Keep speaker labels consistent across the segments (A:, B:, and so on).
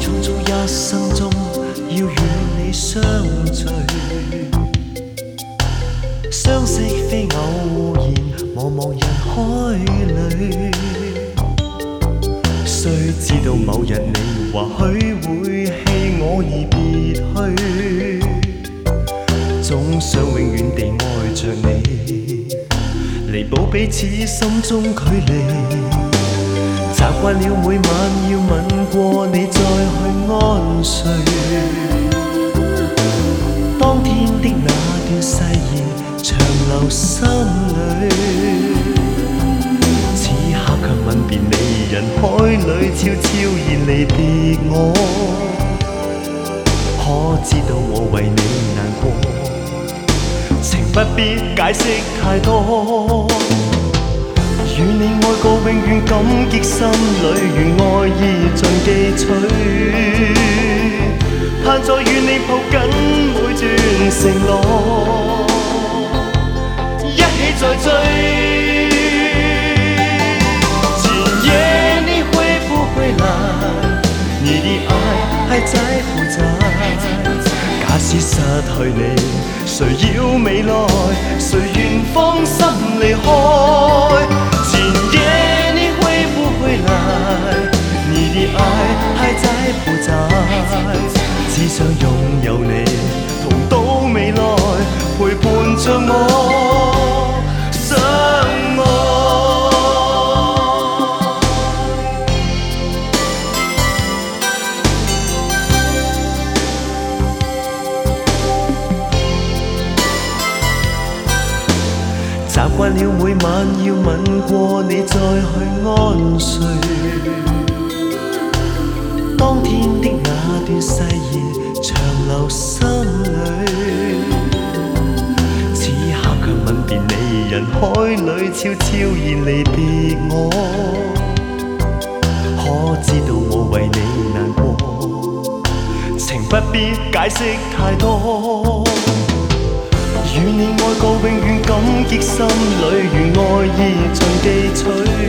A: 匆匆一生中要與你相聚，相識非偶然，茫茫人海裏。雖知道某日你或許會棄我而別去，總想永遠地愛着你，彌補彼此心中距離。習慣了每晚要吻過你再去安睡，當天的那段誓言長留心裏，此刻卻吻別你，人海裏悄悄然離別我。可知道我為你難過，情不必解釋太多。與你愛過永遠感激心裏，如愛意盡記取，盼再與你抱緊每段承諾，一起再追。今夜你會不會來？你的愛還在不在？假使失去你，誰要未來？誰願放心離開？今夜你會不會來？你的愛還在不在？只想擁有你，同到未來，陪伴着我相愛。習慣了每晚要吻過你再去安睡，當天的那段誓言長留心裏，此刻卻吻別你，人海裏悄悄然離別我。可知道我為你難過，情不必解釋太多。與你愛過永遠感激心裏，如愛意盡記取，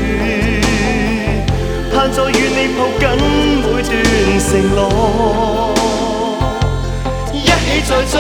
A: 盼再與你抱緊每段承諾，一起再追。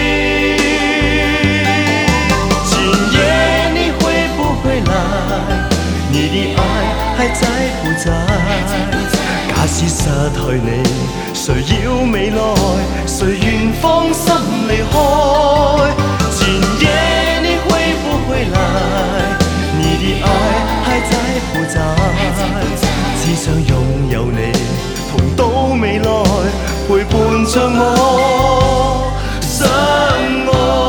A: 今夜你會不會來？你的愛還在不在？假使失去你，誰要未來？誰願放心離開？今夜你會不會來？你的愛還在不在？只想擁有你，同到未來，陪伴着我相愛。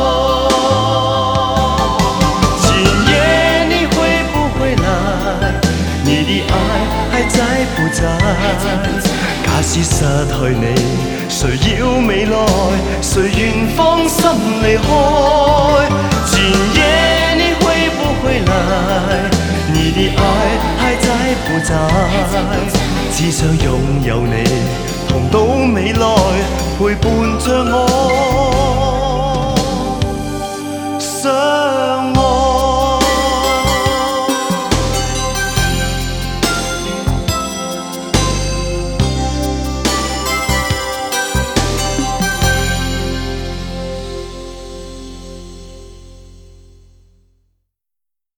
A: 今夜你會不會來？你的愛還在不在？假使失去你，誰要未來？誰願放心離開？今夜你會不會來？你的愛還在不在？只想擁有你，同到未來，陪伴着我。